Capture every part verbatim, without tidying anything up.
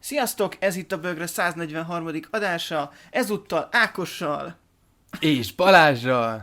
Sziasztok, ez itt a Bögre száznegyvenharmadik adása, ezúttal Ákossal. És Balázsral.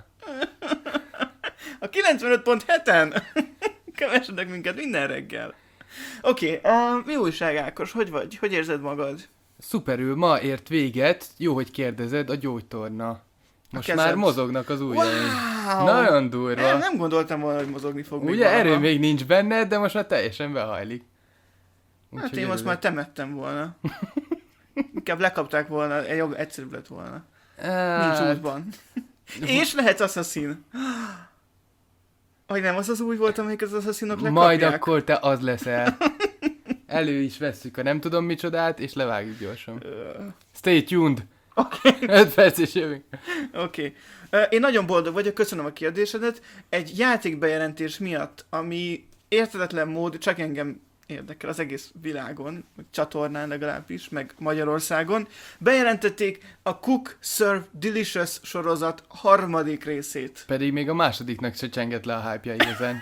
A kilencvenöt pont heten kevesedek minket minden reggel. Oké, okay, uh, mi újság Ákos, hogy vagy? Hogy érzed magad? Szuperül, ma ért véget, jó, hogy kérdezed, a gyógytorna. Most már mozognak az ujjaim. Wow! Nagyon durva. Nem, nem gondoltam volna, hogy mozogni fog. Ugye erő még nincs benne, de most már teljesen behajlik. Úgy, hát én most már temettem volna. Inkább lekapták volna, jobb, egyszerűbb lett volna. Hát... Nincs útban. És lehetsz Assassin. Hogy nem az az új volt, amelyik az Assassinok lekapják? Majd akkor te az leszel. Elő is vesszük a nem tudom micsodát, és levágjuk gyorsan. Stay tuned. Oké. Okay. öt perc és jövünk. Oké. Okay. Én nagyon boldog vagyok, köszönöm a kérdésedet. Egy játékbejelentés miatt, ami érthetetlen mód, csak engem érdekel az egész világon, meg csatornán legalábbis, meg Magyarországon, bejelentették a Cook Serve Delicious sorozat harmadik részét. Pedig még a másodiknak se csengett le a hype-ja igazán.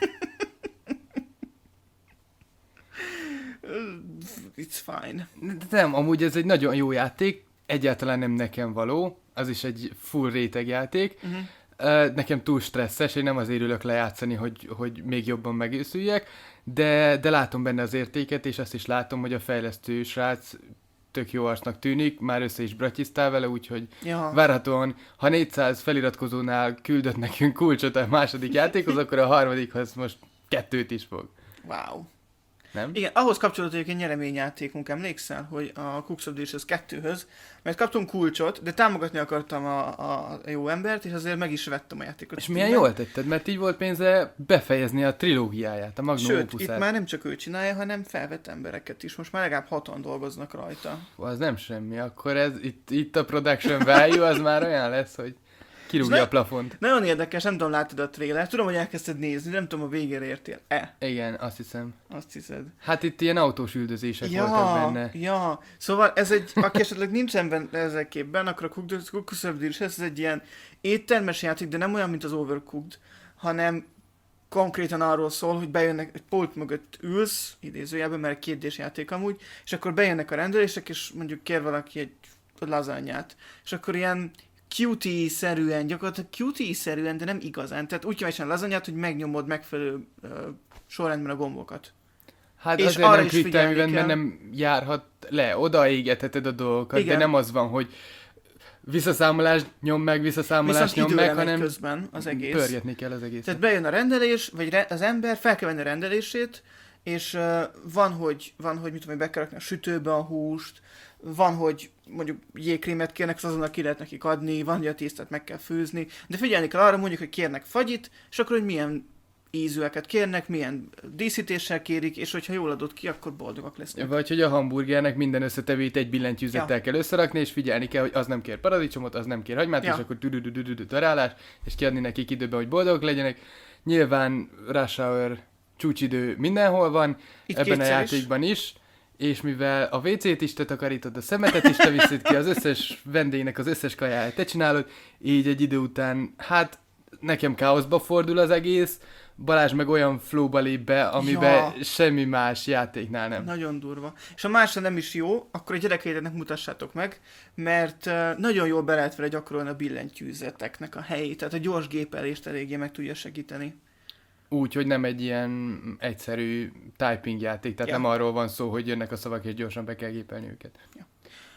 It's fine. De nem, amúgy ez egy nagyon jó játék, egyáltalán nem nekem való, az is egy full réteg játék. Uh-huh. Uh, nekem túl stresszes, én nem azért ülök lejátszani, hogy, hogy még jobban megőszüljek, de, de látom benne az értéket, és azt is látom, hogy a fejlesztő srác tök jó arcnak tűnik, már össze is bratyiztál vele, úgyhogy ja. Várhatóan, ha négyszáz feliratkozónál küldött nekünk kulcsot a második játékhoz, akkor a harmadikhoz most kettőt is fog. Wow. Nem? Igen, ahhoz kapcsolódik egy nyereményjátékunk, emlékszel, hogy a Cook of Delicious kettőhöz, mert kaptunk kulcsot, de támogatni akartam a, a jó embert, és azért meg is vettem a játékot. És milyen jól tetted, mert így volt pénze befejezni a trilógiáját, a Magnum Sőt, Opusát. itt már nem csak ő csinálja, hanem felvett embereket is. Most már legalább hatan dolgoznak rajta. Az nem semmi, akkor ez itt, itt a production value az már olyan lesz, hogy kirúgja a plafont. Nagyon érdekes, nem tudom, láttad a trailer. Tudom, hogy elkezdted nézni, nem tudom, a végére értél-e. Igen, azt hiszem. Azt hiszed. Hát itt ilyen autós üldözések ja, voltak benne. Ja, szóval ez egy, aki esetleg nincsen benne ezek képben, akkor a Cook of Delicious, ez egy ilyen éttermes játék, de nem olyan, mint az Overcooked, hanem konkrétan arról szól, hogy bejönnek, egy pult mögött ülsz, idézőjelben, mert két dés játék amúgy, és akkor bejönnek a rendelések, és mondjuk kér valaki egy lazányát. És akkor ilyen Qt-szerűen, gyakorlatilag Qt-szerűen, de nem igazán. Tehát úgy kíváncsian lazanyát, hogy megnyomod megfelelő uh, sorrendben a gombokat. Hát és azért nem quick-time, mert nem járhat le, odaégetheted a dolgokat, igen. De nem az van, hogy visszaszámolás nyom meg, visszaszámolás nyom meg, hanem közben az egész. Pörgetni kell az egészet. Tehát bejön a rendelés, vagy re- az ember fel kell venni a rendelését, és uh, van, hogy, van, hogy mit tudom, hogy be kell rakni a sütőbe a húst, van, hogy mondjuk jégkrémet kérnek, azonnal ki lehet nekik adni, van, hogy a tésztát meg kell főzni, de figyelni kell arra, mondjuk, hogy kérnek fagyit, és akkor, hogy milyen ízűeket kérnek, milyen díszítéssel kérik, és hogyha jól adod ki, akkor boldogak lesznek. Vagy, hogy a hamburgernek minden összetevőit egy billentyűzettel ja. kell összerakni, és figyelni kell, hogy az nem kér paradicsomot, az nem kér hagymát, ja. és akkor tüdüdüdüdüdü darálás, és kiadni nekik időben, hogy boldogok legyenek. Nyilván rush hour csúcsidő mindenhol van, itt ebben a játékban is. is. És mivel a vécét is te takarítod, a szemetet is te viszed ki, az összes vendégnek az összes kajáját te csinálod, így egy idő után, hát nekem káoszba fordul az egész, Balázs meg olyan flowba lép be, amiben ja. semmi más játéknál nem. Nagyon durva. És ha másra nem is jó, akkor a gyerekeiteknek mutassátok meg, mert uh, nagyon jól be lehet vele gyakorolni a billentyűzeteknek a helyét, tehát a gyors gépelést eléggé meg tudja segíteni. Úgy, hogy nem egy ilyen egyszerű typing játék, tehát ja. nem arról van szó, hogy jönnek a szavak és gyorsan be kell gépelni őket. Ja.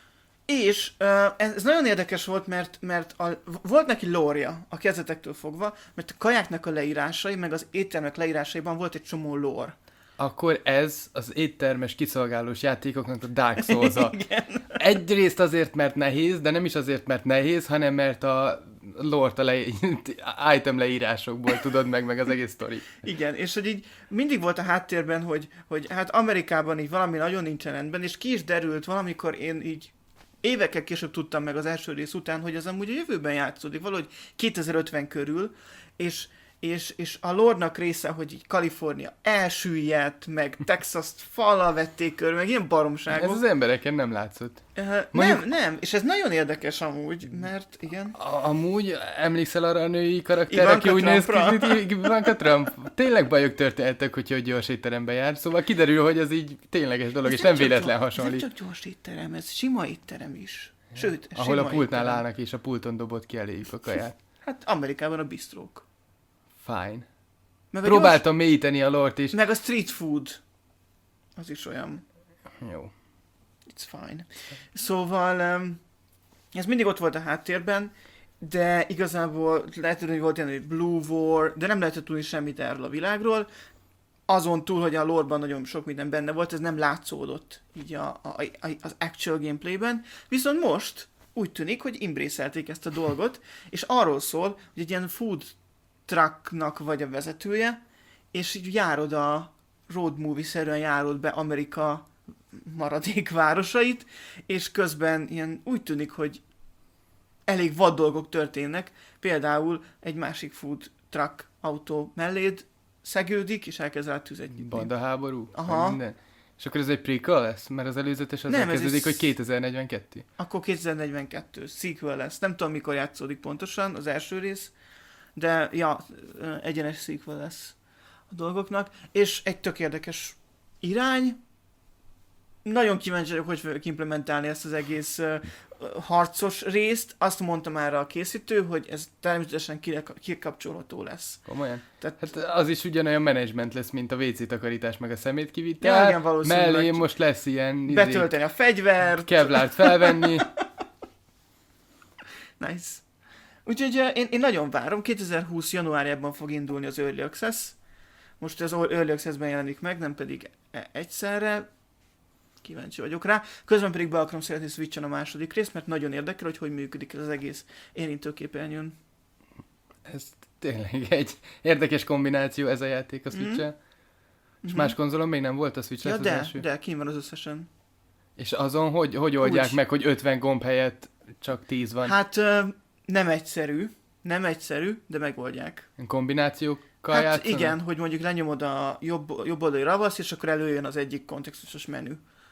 És uh, ez nagyon érdekes volt, mert, mert a, volt neki lore-ja a kezdetektől fogva, mert a kajáknak a leírásai, meg az éttermek leírásaiban volt egy csomó lore. Akkor ez az éttermes kiszolgálós játékoknak a Dark Souls-a. Egyrészt azért, mert nehéz, de nem is azért, mert nehéz, hanem mert a lore-t a le- item leírásokból tudod meg, meg az egész sztori. Igen, és hogy így mindig volt a háttérben, hogy, hogy hát Amerikában így valami nagyon nincsen rendben, és ki is derült valamikor én így évekkel később tudtam meg az első rész után, hogy az amúgy a jövőben játszódik, valahogy kétezer-ötven körül, és és, és a lore-nak része, hogy így Kalifornia elsüllyedt, meg Texas-t fallal vették körül, meg ilyen baromságok. Ez az embereken nem látszott. Uh, Mondjuk... Nem, nem, és ez nagyon érdekes amúgy, mert igen. A- amúgy emlékszel arra a női karakterre, aki úgy néz ki, mint Ivanka Trump? Tényleg bajok történtek, hogyha egy gyors étterembe jár, szóval kiderül, hogy ez így tényleges dolog, ez és nem, nem véletlen hasonlít. Ez nem csak gyors étterem, ez sima étterem is. Sőt, ahol a pultnál étterem. állnak, és a pulton dobott ki eléjük a kaját. Hát Amerikában a bistrók. Fine. Meg Próbáltam gyors... mélyíteni a lort is. Meg a street food. Az is olyan. Jó. It's fine. Szóval um, ez mindig ott volt a háttérben, de igazából lehet tudni, hogy volt ilyen, hogy Blue War, de nem lehetett tudni semmit erről a világról. Azon túl, hogy a lore-ban nagyon sok minden benne volt, ez nem látszódott így a, a, a, az actual gameplayben. Viszont most úgy tűnik, hogy imbrészelték ezt a dolgot, és arról szól, hogy egy ilyen food trucknak vagy a vezetője, és így járod a road movie-szerűen járod be Amerika maradék városait, és közben ilyen úgy tűnik, hogy elég vad dolgok történnek, például egy másik food truck autó melléd szegődik, és elkezd rá tüzet nyitni. Bandaháború? Aha. Minden. És akkor ez egy prequel lesz? Mert az előzetes az kezdődik, hogy kétezer-negyvenkettő. Akkor kétezer-negyvenkettő. Sequel lesz. Nem tudom, mikor játszódik pontosan az első rész, de ja, egyenes sequel lesz a dolgoknak. És egy tök érdekes irány. Nagyon kíváncsi vagyok, hogy fogjuk implementálni ezt az egész uh, harcos részt. Azt mondta már a készítő, hogy ez természetesen kikapcsolható lesz. Komolyan? Tehát... Hát az is ugyanolyan menedzsment lesz, mint a vé cé takarítás, meg a szemétkivitel. Ja, igen, valószínűleg. Mellé most lesz ilyen... Betölteni a fegyvert. Kevlárt felvenni. Nice. Úgyhogy uh, én, én nagyon várom. kétezer-húsz januárjában fog indulni az Early Access. Most az Early Access-ben jelenik meg, nem pedig egyszerre. Kíváncsi vagyok rá. Közben pedig be akarom szeretni Switch-en a második részt, mert nagyon érdekel, hogy hogy működik ez az egész érintőképernyőn. Ez tényleg egy érdekes kombináció ez a játék a Switch-en. Mm. És mm-hmm. más konzolon még nem volt a Switch? Ja, az de, első? de, kín van az összesen. És azon hogy, hogy oldják Úgy. meg, hogy ötven gomb helyett csak tíz van? Hát nem egyszerű, nem egyszerű, de megoldják. Kombinációkkal Hát játszanak? igen, hogy mondjuk lenyomod a jobb, jobb oldali ravasz, és akkor előjön az egyik kontextusos menü.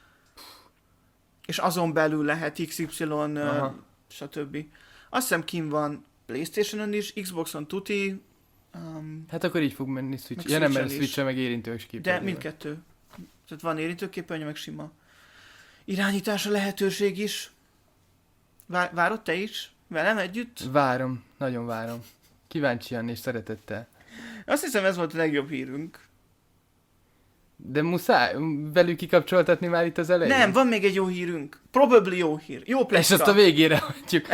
És azon belül lehet iksz ipszilon, uh, stb. Azt hiszem kín van PlayStation-on is, Xboxon tuti. Um, hát akkor így fog menni Switch. Ja Switch-en nem, mert is. Switch-en meg érintős képernyő. De mindkettő. Tehát van érintőképernyő, meg sima. Irányításra lehetőség is. Vár, várod te is? Velem együtt? Várom, nagyon várom. Kíváncsian és szeretettel. Azt hiszem, ez volt a legjobb hírünk. De muszáj velük kikapcsoltatni már itt az elején? Nem, van még egy jó hírünk. Probably jó hír. Jó pleszka. És azt a végére hagyjuk.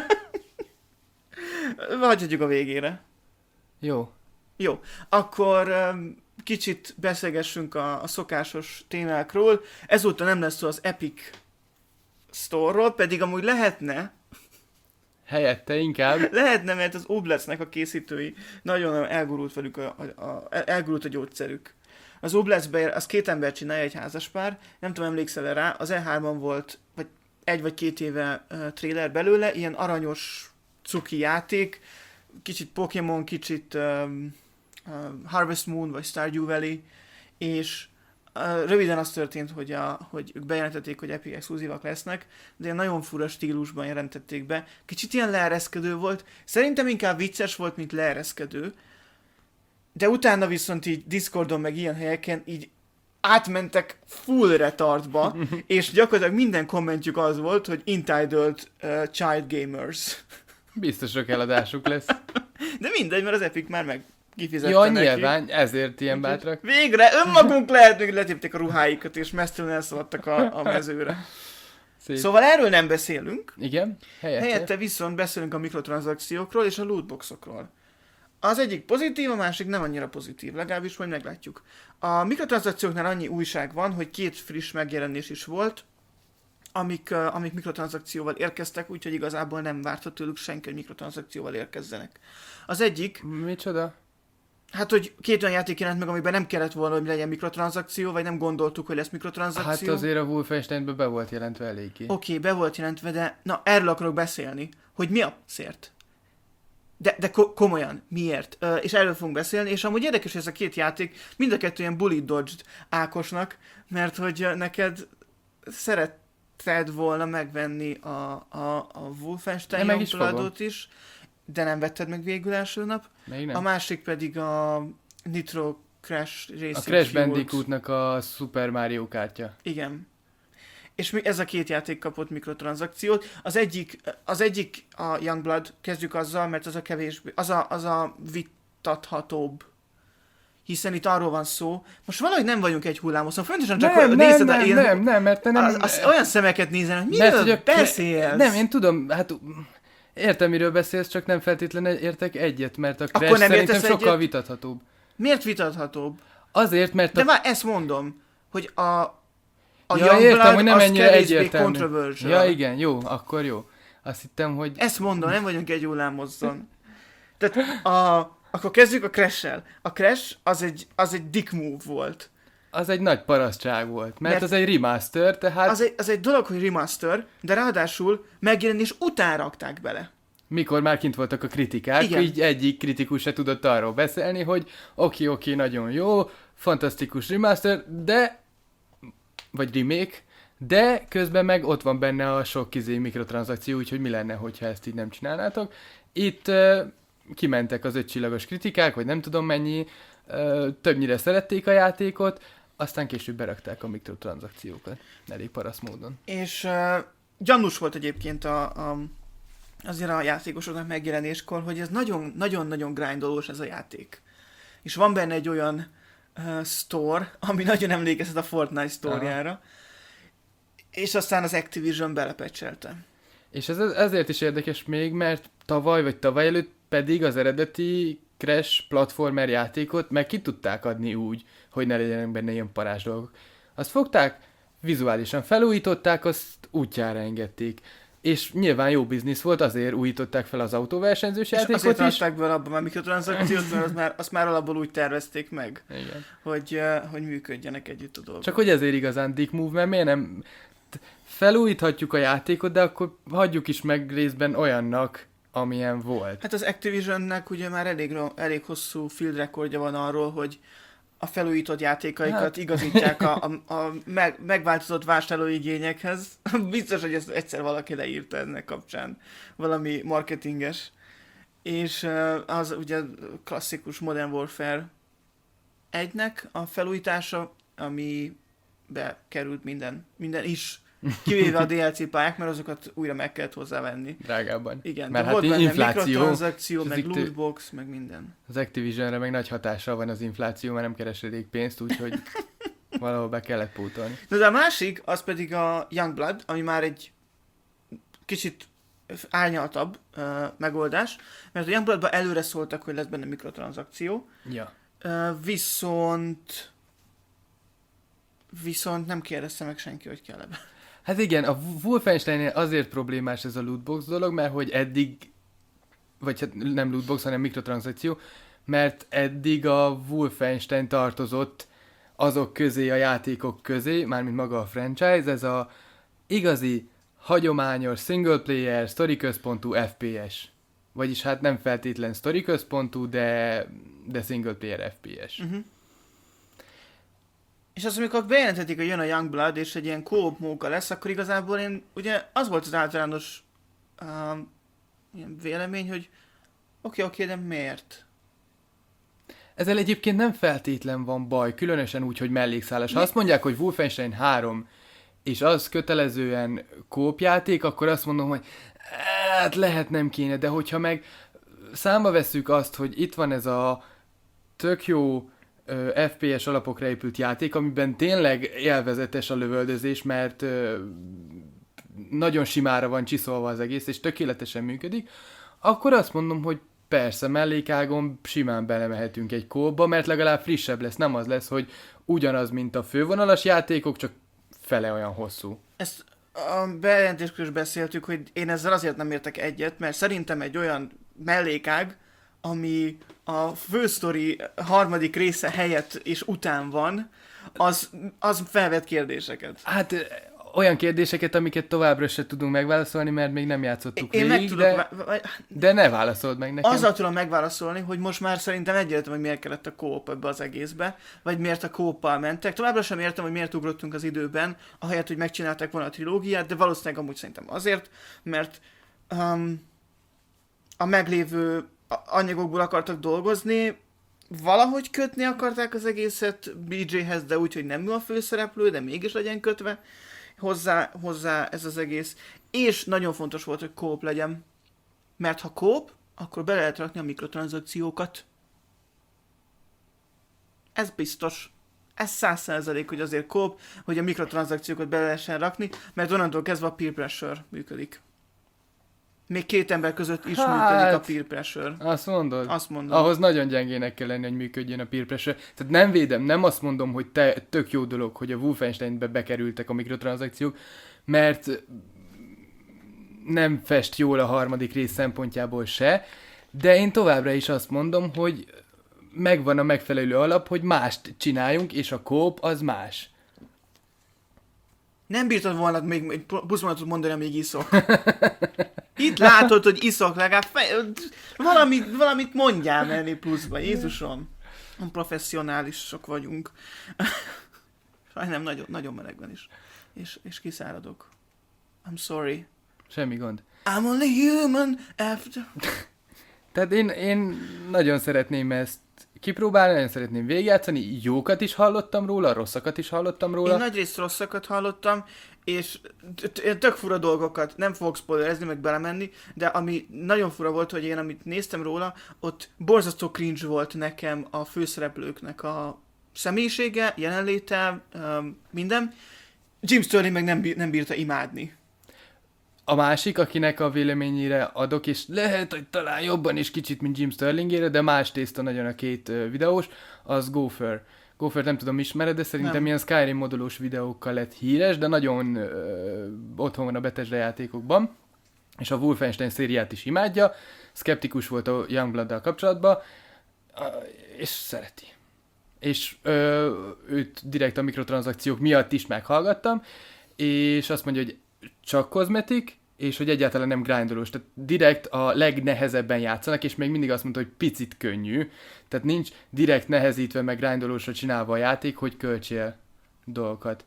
Hagyhatjuk a végére. Jó. Jó. Akkor um, kicsit beszélgessünk a, a szokásos témákról. Ezúttal nem lesz szó az Epic Store-ról, pedig amúgy lehetne. Helyette inkább. Lehetne, mert az Oblastnek a készítői nagyon elgurult velük a, a, a, elgurult a gyógyszerük. Az Oblastbe az két ember csinálja, egy házaspár, nem tudom, emlékszel rá, az E hárman volt, vagy egy vagy két éve uh, trailer belőle, ilyen aranyos cuki játék, kicsit Pokémon, kicsit um, uh, Harvest Moon, vagy Stardew Valley, és uh, röviden az történt, hogy, a, hogy ők bejelentették, hogy Epic exkluzívak lesznek, de ilyen nagyon fura stílusban jelentették be. Kicsit ilyen leereszkedő volt, szerintem inkább vicces volt, mint leereszkedő, de utána viszont így Discordon meg ilyen helyeken így átmentek full retardba, és gyakorlatilag minden kommentjük az volt, hogy Entitled uh, Child Gamers. Biztos sok eladásuk lesz. De mindegy, mert az Epic már meg kifizette ja, neki. nyilván, ezért ilyen bátrak. Végre önmagunk lehetünk, letépték a ruháikat, és mesztelenül elszaladtak a, a mezőre. Szép. Szóval erről nem beszélünk. Igen, helyette. Helyette viszont beszélünk a mikrotranszakciókról és a lootboxokról. Az egyik pozitív, a másik nem annyira pozitív, legalábbis majd meglátjuk. A mikrotranszakcióknál annyi újság van, hogy két friss megjelenés is volt, amik, uh, amik mikrotranszakcióval érkeztek, úgyhogy igazából nem várta tőlük senki, hogy mikrotranszakcióval érkezzenek. Az egyik... Micsoda? Hát, hogy két olyan játék jelent meg, amiben nem kellett volna, hogy legyen mikrotranszakció, vagy nem gondoltuk, hogy lesz mikrotranszakció. Hát azért a Wolfensteinben be volt jelentve eléggé. Oké, okay, be volt jelentve, de na, erről akarok beszélni, hogy mi a szért. De, de ko- komolyan, miért? Ö, és erről fogunk beszélni, és amúgy érdekes, hogy ez a két játék mind a kettő ilyen bullet dodged Ákosnak, mert hogy neked szeretted volna megvenni a, a, a Wolfenstein Youngbloodot is, is, de nem vetted meg végül első nap. A másik pedig a Nitro Crash Racing A Crash Bandicootnak a Super Mario kártya. Igen. És ez a két játék kapott mikrotranszakciót. Az egyik, az egyik a Youngblood, kezdjük azzal, mert az a kevésbé, az a, az a vitathatóbb. Hiszen itt arról van szó, most valahogy nem vagyunk egy hullámoszon, fontosan csak nem, hogy nem, nézed nem, a én... Nem, nem, mert te nem... Az, az olyan szemeket nézel, hogy miről mert, beszélsz? Nem, én tudom, hát értem, miről beszélsz, csak nem feltétlenül értek egyet, mert a Crash nem szerintem sokkal egyet? vitathatóbb. Miért vitathatóbb? Azért, mert... De a... már ezt mondom, hogy a... A ja, értem, hogy nem ennyire egyértelmű. Ja, igen, jó, akkor jó. Azt hittem, hogy... Ezt mondom, nem vagyunk egy hullámozzon. Tehát a... Akkor kezdjük a Crash-sel. A Crash az egy, az egy dick move volt. Az egy nagy parasztság volt, mert, mert az egy remaster, tehát... Az egy, az egy dolog, hogy remaster, de ráadásul megjelenés után rakták bele. Mikor már kint voltak a kritikák, igen. Így egyik kritikus se tudott arról beszélni, hogy oké, oké, nagyon jó, fantasztikus remaster, de... vagy remake, de közben meg ott van benne a sok kizé mikrotranszakció, úgyhogy mi lenne, hogyha ezt így nem csinálnátok. Itt uh, kimentek az ötcsillagos kritikák, vagy nem tudom mennyi, uh, többnyire szerették a játékot, aztán később berakták a mikrotranszakciókat. Elég parasz módon. És uh, gyanús volt egyébként a, a, azért a játékosoknak megjelenéskor, hogy ez nagyon-nagyon grindolós ez a játék. És van benne egy olyan uh, store, ami nagyon emlékeztet a Fortnite sztóriára, aha. És aztán az Activision belepecselte. És ez ezért is érdekes még, mert tavaly vagy tavaly előtt pedig az eredeti Crash platformer játékot meg ki tudták adni úgy, hogy ne legyenek benne ilyen parázs dolgok. Azt fogták, vizuálisan felújították, azt útjára engedték. És nyilván jó biznisz volt, azért újították fel az autóversenyzős játékot is. És azért adták bele abban már mikrotranszakciót, mert azt már, azt már alapból úgy tervezték meg, igen. Hogy, uh, hogy működjenek együtt a dolgok. Csak hogy ezért igazán dick move, mert miért nem... Felújíthatjuk a játékot, de akkor hagyjuk is meg részben olyannak, amilyen volt. Hát az Activisionnek ugye már elég, elég hosszú field recordja van arról, hogy a felújított játékaikat hát. igazítják a, a, a meg, megváltozott vásárlóigényekhez. Biztos, hogy ezt egyszer valaki leírta ennek kapcsán. Valami marketinges. És az ugye klasszikus Modern Warfare egynek a felújítása, amibe került minden, minden is. Kivéve a dé el cé pályák, mert azokat újra meg kellett hozzávenni. Drágábban. Igen, mert de hát volt benne infláció, mikrotranszakció, meg lootbox, meg minden. Az Activisionre meg nagy hatással van az infláció, mert nem keres elég pénzt, úgyhogy valahol be kellett pótolni. Na de a másik, az pedig a Youngblood, ami már egy kicsit árnyaltabb uh, megoldás, mert a Youngbloodban előre szóltak, hogy lesz benne mikrotranszakció. Ja. Uh, viszont viszont nem kérdezte meg senki, hogy kell ebben. Hát igen, a Wolfensteinnél azért problémás ez a lootbox dolog, mert hogy eddig, vagy hát nem lootbox, hanem mikrotranszakció, mert eddig a Wolfenstein tartozott azok közé, a játékok közé, mármint maga a franchise, ez a igazi, hagyományos, single player, story központú ef pé es. Vagyis hát nem feltétlen story központú, de, de single player ef pé es. Uh-huh. És az, amikor bejelentetik, hogy jön a Youngblood, és egy ilyen co-op móka lesz, akkor igazából én, ugye az volt az általános um, ilyen vélemény, hogy oké, okay, oké, okay, de miért? Ezzel egyébként nem feltétlen van baj, különösen úgy, hogy mellékszállás. Ha azt mondják, hogy Wolfenstein három, és az kötelezően co-op játék, akkor azt mondom, hogy hát lehet nem kéne, de hogyha meg számba vesszük azt, hogy itt van ez a tök jó ef pé es alapokra épült játék, amiben tényleg élvezetes a lövöldözés, mert ö, nagyon simára van csiszolva az egész, és tökéletesen működik, akkor azt mondom, hogy persze, mellékágon simán belemehetünk egy kóba, mert legalább frissebb lesz, nem az lesz, hogy ugyanaz, mint a fővonalas játékok, csak fele olyan hosszú. Ezt a bejelentéskor is beszéltük, hogy én ezzel azért nem értek egyet, mert szerintem egy olyan mellékág, ami a fősztori harmadik része helyett és után van, az, az felvet kérdéseket. Hát olyan kérdéseket, amiket továbbra se tudunk megválaszolni, mert még nem játszottuk Én végig, meg de, tudok, vá- de ne válaszold meg nekem. azzal tudom megválaszolni, hogy most már szerintem egyértelmű, hogy miért kellett a kóp ebbe az egészbe, vagy miért a kóppal mentek. Továbbra sem értem, hogy miért ugrottunk az időben, ahelyett, hogy megcsinálták volna a trilógiát, de valószínűleg amúgy szerintem azért, mert um, a meglévő anyagokból akartak dolgozni, valahogy kötni akarták az egészet bé jéhez, de úgy, hogy nem ő a főszereplő, de mégis legyen kötve hozzá, hozzá ez az egész. És nagyon fontos volt, hogy kóp legyen. Mert ha kóp, akkor be lehet rakni a mikrotranszakciókat. Ez biztos. Ez száz százalék, hogy azért kóp, hogy a mikrotranszakciókat be lehessen rakni, mert onnantól kezdve a peer pressure működik. Még két ember között is hát, működik a peer pressure. Azt mondod? Azt mondom. Ahhoz nagyon gyengének kell lenni, hogy működjön a peer pressure. Tehát nem védem, nem azt mondom, hogy te, tök jó dolog, hogy a Wolfensteinbe bekerültek a mikrotranszakciók, mert nem fest jól a harmadik rész szempontjából se, de én továbbra is azt mondom, hogy megvan a megfelelő alap, hogy mást csináljunk, és a kóp az más. Nem bírtad volna még egy pluszmonatot mondani, amíg iszok. Itt látod, hogy iszok, legalább fej... valamit, valamit mondjál menni pluszba, Jézusom. Professzionálisok vagyunk. Sajnálom, nagyon, nagyon meleg van is. És, és kiszáradok. I'm sorry. Semmi gond. I'm only human after... Tehát én, én nagyon szeretném ezt kipróbálni, nagyon szeretném végigjátszani, jókat is hallottam róla, rosszakat is hallottam róla. Én nagyrészt rosszakat hallottam, és tök fura dolgokat, nem fogok spoilerezni, meg belemenni, de ami nagyon fura volt, hogy én amit néztem róla, ott borzasztó cringe volt nekem a főszereplőknek a személyisége, jelenléte, minden. Jim Sterling meg nem, bí- nem bírta imádni. A másik, akinek a véleményére adok, és lehet, hogy talán jobban is kicsit, mint Jim Sterlingére, de más tészta nagyon a két uh, videós, az Gopher. Gopher nem tudom, ismered, de szerintem nem. Ilyen Skyrim modulós videókkal lett híres, de nagyon uh, otthon van a Bethesda játékokban, és a Wolfenstein szériát is imádja, szkeptikus volt a Youngblood-dal kapcsolatban, uh, és szereti. És uh, őt direkt a mikrotranszakciók miatt is meghallgattam, és azt mondja, hogy csak kozmetik, és hogy egyáltalán nem grindolós. Tehát direkt a legnehezebben játszanak, és még mindig azt mondta, hogy picit könnyű. Tehát nincs direkt nehezítve, meg grindolósra csinálva a játék, hogy költsél dolgokat.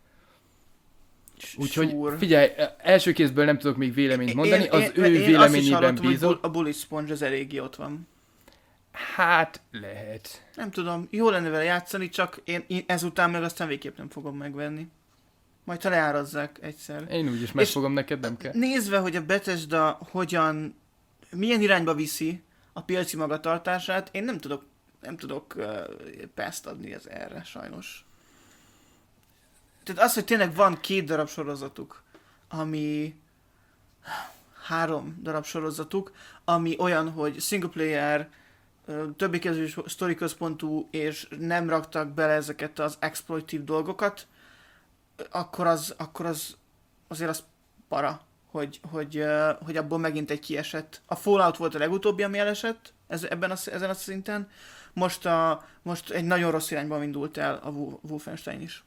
Úgyhogy figyelj, első kézből nem tudok még véleményt mondani, az én, ő én véleményében bízom. A Bullet Sponge az eléggé ott van. Hát, lehet. Nem tudom, jó lenne vele játszani, csak én, én ezután meg aztán végképp nem fogom megvenni. Majd ha leárazzák egyszer. Én úgyis megfogom, neked nem kell. Nézve, hogy a Bethesda hogyan, milyen irányba viszi a piaci magatartását, én nem tudok, nem tudok uh, pászt adni az erre, sajnos. Tehát az, hogy tényleg van két darab sorozatuk, ami három darab sorozatuk, ami olyan, hogy single player, többé kezdő sztori központú, és nem raktak bele ezeket az exploitív dolgokat, akkor az, akkor az azért az para, hogy, hogy, hogy abból megint egy kiesett. A Fallout volt a legutóbbi, ami elesett ez, ebben a, ezen a szinten. Most, a, most egy nagyon rossz irányban indult el a Wolfenstein is.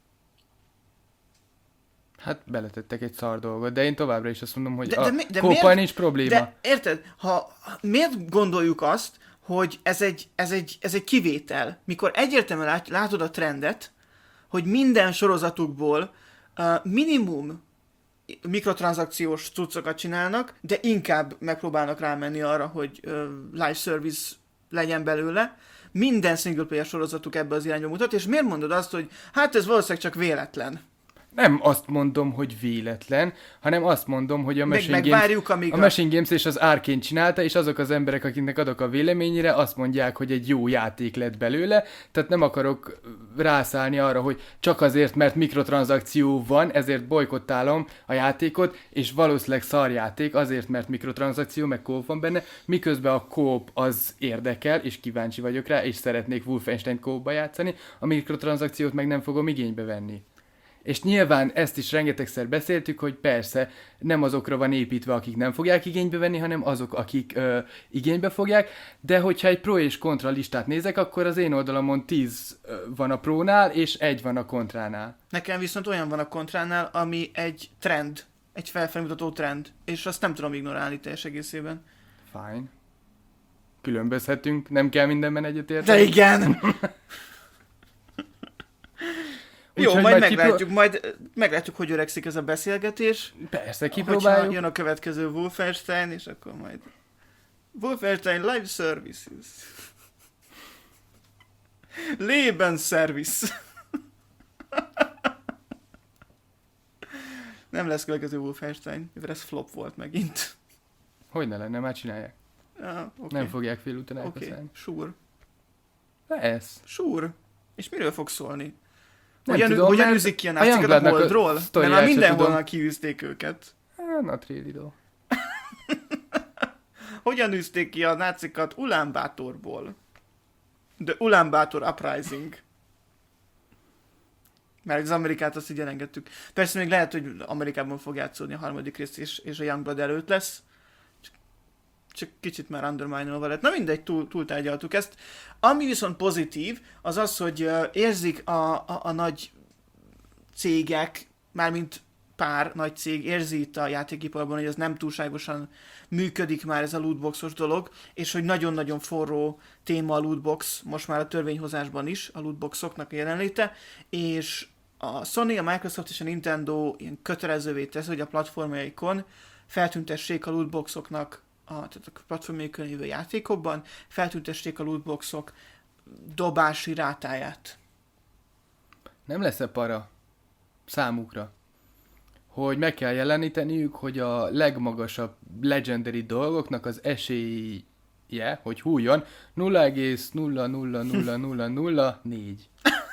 Hát beletettek egy szar dolgot, de én továbbra is azt mondom, hogy de, a de, de kóppal nincs probléma. De érted, ha, miért gondoljuk azt, hogy ez egy, ez egy, ez egy kivétel, mikor egyértelműen lát, látod a trendet, hogy minden sorozatukból uh, minimum mikrotranszakciós cuccokat csinálnak, de inkább megpróbálnak rámenni arra, hogy uh, live service legyen belőle. Minden single player sorozatuk ebbe az irányba mutat, és miért mondod azt, hogy hát ez valószínűleg csak véletlen? Nem azt mondom, hogy véletlen, hanem azt mondom, hogy a Machine, Games, a, a Machine Games és az Arkane csinálta, és azok az emberek, akiknek adok a véleményére, azt mondják, hogy egy jó játék lett belőle, tehát nem akarok rászállni arra, hogy csak azért, mert mikrotranszakció van, ezért bojkottálom a játékot, és valószínűleg szarjáték azért, mert mikrotranszakció, meg kóp van benne, miközben a kóp az érdekel, és kíváncsi vagyok rá, és szeretnék Wolfenstein kópba játszani, a mikrotranszakciót meg nem fogom igénybe venni. És nyilván ezt is rengetegszer beszéltük, hogy persze nem azokra van építve, akik nem fogják igénybe venni, hanem azok, akik ö, igénybe fogják, de hogyha egy pro és kontra listát nézek, akkor az én oldalamon tíz van a prónál, és egy van a kontránál. Nekem viszont olyan van a kontránál, ami egy trend, egy felfelmutató trend, és azt nem tudom ignorálni teljes egészében. Fine. Különbözhetünk, nem kell mindenben egyetérteni. De igen! Jó, majd, majd meglátjuk, kipro... majd meglátjuk, hogy öregszik ez a beszélgetés. Persze, kipróbáljuk. Hogyha jön a következő Wolfenstein, és akkor majd... Wolfenstein Live Services. Leben Service. Nem lesz következő Wolfenstein, mivel ez flop volt megint. Hogy ne lenne, már csinálják. Ah, okay. Nem fogják fél után Oké, okay. Sure. Ez. Sure. És miről fog szólni? Nem hogyan, tudom, hogyan űzik ki a nácikat a Holdról? Mert már mindenhol kiűzték őket. Ah, not really though. Hogyan űzték ki a nácikat Ulánbátorból? The Ulánbátor Uprising. Mert az Amerikát azt így elengedtük. Persze még lehet, hogy Amerikában fog játszódni a harmadik rész, és, és a Youngblood előtt lesz. Csak, csak kicsit már undermine-olva lett. Na mindegy, túl, túl tárgyaltuk ezt. Ami viszont pozitív, az az, hogy uh, érzik a, a, a nagy cégek, mármint pár nagy cég érzi itt a játékiparban, hogy ez nem túlságosan működik már ez a lootboxos dolog, és hogy nagyon-nagyon forró téma a lootbox, most már a törvényhozásban is, a lootboxoknak a jelenléte, és a Sony, a Microsoft és a Nintendo ilyen kötelezővé tesz, hogy a platformjaikon feltüntessék a lootboxoknak, a, tehát a platformjaikon lévő játékokban, feltüntessék a lootboxok dobási rátáját. Nem lesz-e para számukra, hogy meg kell jeleníteniük, hogy a legmagasabb legendary dolgoknak az esélye, hogy hújjon, nulla egész nulla nulla nulla nulla nulla négy.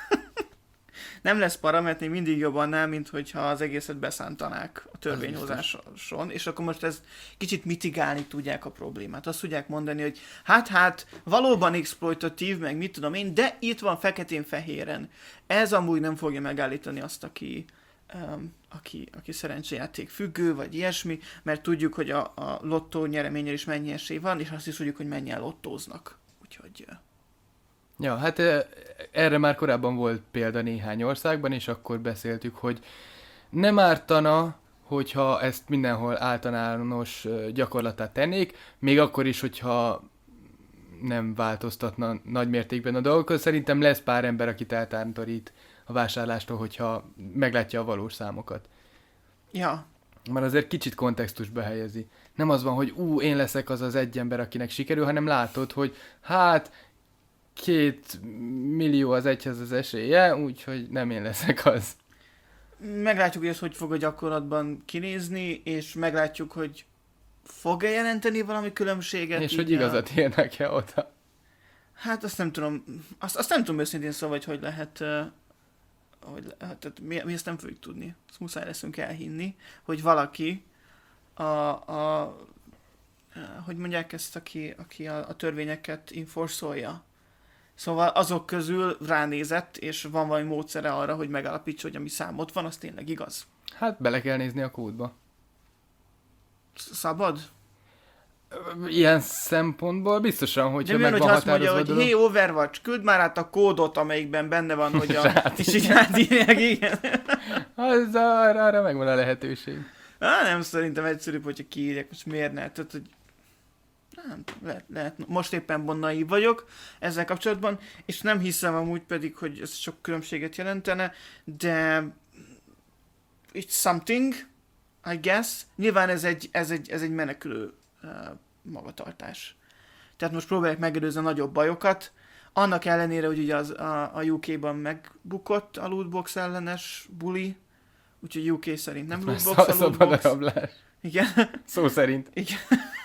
Nem lesz para, mert még mindig jobb annál, mint hogyha az egészet beszántanák a törvényhozáson, és akkor most ezt kicsit mitigálni tudják a problémát. Azt tudják mondani, hogy hát-hát, valóban exploitatív, meg mit tudom én, de itt van feketén-fehéren. Ez amúgy nem fogja megállítani azt, aki, um, aki, aki szerencsejáték függő, vagy ilyesmi, mert tudjuk, hogy a, a lottó nyereményel is mennyi esély van, és azt is tudjuk, hogy mennyien lottóznak. Úgyhogy... Ja, hát erre már korábban volt példa néhány országban, és akkor beszéltük, hogy nem ártana, hogyha ezt mindenhol általános gyakorlatát tennék, még akkor is, hogyha nem változtatna nagy mértékben a dolgokat. Szerintem lesz pár ember, akit eltántorít a vásárlástól, hogyha meglátja a valós számokat. Ja. Már azért kicsit kontextusba helyezi. Nem az van, hogy ú, én leszek az az egy ember, akinek sikerül, hanem látod, hogy hát két millió az egyhez az esélye, úgyhogy nem én leszek az. Meglátjuk, hogy ez hogy fog a gyakorlatban kinézni, és meglátjuk, hogy fog-e jelenteni valami különbséget. És hogy igazat érnek-e oda. Hát azt nem tudom, azt, azt nem tudom őszintén szóval, hogy hogy lehet, uh, hogy, tehát mi, mi ezt nem fogjuk tudni. Ezt muszáj leszünk elhinni, hogy valaki a, a hogy mondják ezt, aki, aki a, a törvényeket enforce-olja. Szóval azok közül ránézett, és van valami módszere arra, hogy megállapítsa, hogy ami számot van, az tényleg igaz. Hát bele kell nézni a kódba. Szabad? Ilyen szempontból biztosan, hogyha de meg milyen, van hogy azt mondja, hogy hey Overwatch, küld már át a kódot, amelyikben benne van, hogy a... és így átírják, igen. Az arra, arra megvan a lehetőség. Á, nem, szerintem egyszerűbb, hogyha kiírják, most miért ne? Tehát, hogy nem, lehet, lehet. Most éppen naív vagyok ezzel kapcsolatban, és nem hiszem amúgy pedig, hogy ez sok különbséget jelentene, de it's something, I guess. Nyilván ez egy, ez egy, ez egy menekülő uh, magatartás. Tehát most próbálják megelőzni a nagyobb bajokat, annak ellenére, hogy ugye az, a, a ú ké-ban megbukott a lootbox ellenes buli, úgyhogy ú ké szerint nem lootbox a lootbox. Igen. Szó szerint. Igen.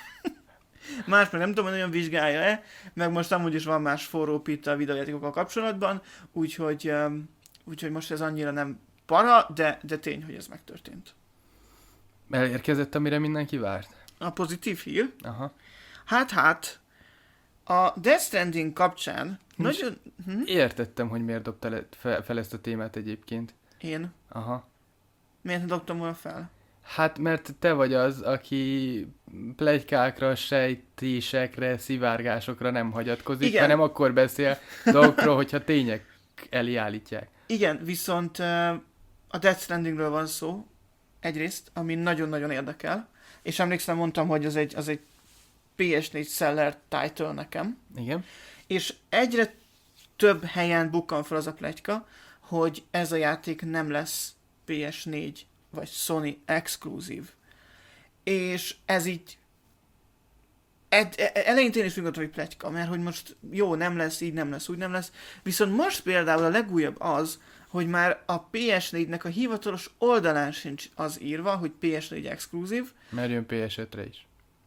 Más meg nem tudom, hogy nagyon vizsgálja-e, meg most amúgy is van más forró pita a videójátékokkal kapcsolatban, úgyhogy, um, úgyhogy most ez annyira nem para, de, de tény, hogy ez megtörtént. Elérkezett, amire mindenki várt? A pozitív hír? Aha. Hát, hát, a Death Stranding kapcsán nagyon... Hm? Értettem, hogy miért dobta le, fel, fel ezt a témát egyébként. Én? Aha. Miért nem dobtam volna fel? Hát, mert te vagy az, aki pletykákra, sejtésekre, szivárgásokra nem hagyatkozik, Igen. hanem akkor beszél dolgokról, hogyha tények elé állítják. Igen, viszont uh, a Death Strandingről van szó, egyrészt, ami nagyon-nagyon érdekel, és emlékszem, mondtam, hogy az egy, az egy pé es négy seller title nekem, Igen. és egyre több helyen bukkan fel az a pletyka, hogy ez a játék nem lesz pé es négy vagy Sony exkluzív. És ez így ed, e, elején én is úgy gondoltam, hogy pletyka, mert hogy most jó, nem lesz, így nem lesz, úgy nem lesz. Viszont most például a legújabb az, hogy már a pé es négynek a hivatalos oldalán sincs az írva, hogy pé es négy exkluzív. Mert jön pé es ötre is.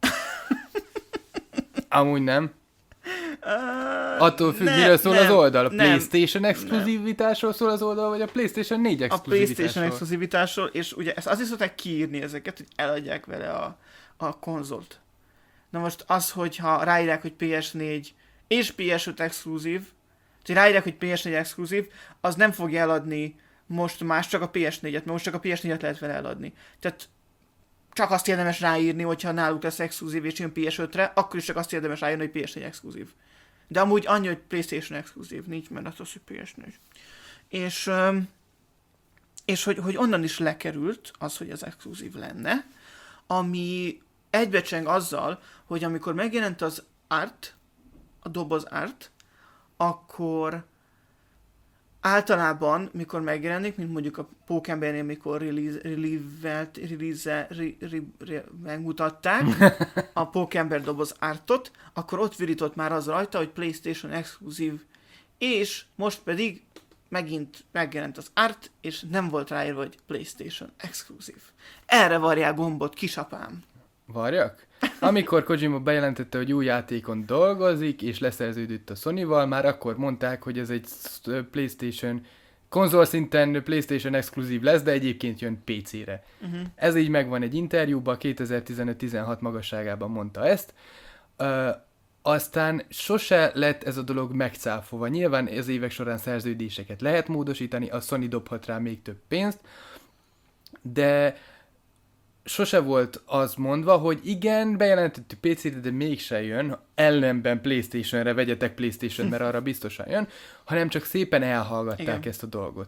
Amúgy nem. Uh, Attól függ, ne, miről szól nem, az oldal. A nem, PlayStation exkluzivitásról szól az oldal, vagy a PlayStation négy a exkluzivitásról? PlayStation exkluzivitásról, és ugye ezt azért szokták kiírni ezeket, hogy eladják vele a, a konzolt. Na most az, hogyha ráírják, hogy pé es négy és pé es öt exkluzív, tehát ráírják, hogy pé es négy exkluzív, az nem fogja eladni most más, csak a pé es négyet, mert most csak a pé es négyet lehet vele eladni. Tehát csak azt érdemes ráírni, hogyha náluk lesz exkluzív és jön pé es ötre, akkor is csak azt érdemes ráírni, hogy pé es négy exkluzív. De amúgy annyi, hogy PlayStation exkluzív, nincs, mert az, hogy pé es négy. És, és hogy, hogy onnan is lekerült az, hogy az exkluzív lenne, ami egybecseng azzal, hogy amikor megjelent az art, a doboz art, akkor általában, mikor megjelenik, mint mondjuk a Pókembernél, mikor release-velt, release, re, re, re, megmutatták a Pókember doboz artot, akkor ott virított már az rajta, hogy PlayStation exkluzív, és most pedig megint megjelent az art, és nem volt ráírva, hogy PlayStation exkluzív. Erre varjál gombot, kisapám. Varjak? Amikor Kojima bejelentette, hogy új játékon dolgozik, és leszerződött a Sonyval, már akkor mondták, hogy ez egy PlayStation, konzol szinten PlayStation exkluzív lesz, de egyébként jön pé cére. Uh-huh. Ez így megvan egy interjúban, kétezer-tizenöt-tizenhat magasságában mondta ezt. Uh, aztán sose lett ez a dolog megcáfolva. Nyilván ez évek során szerződéseket lehet módosítani, a Sony dobhat rá még több pénzt, de sose volt az mondva, hogy igen, bejelentettük pé cére, de mégse jön, ellenben PlayStation-re vegyetek PlayStation, mert arra biztosan jön, hanem csak szépen elhallgatták igen. ezt a dolgot.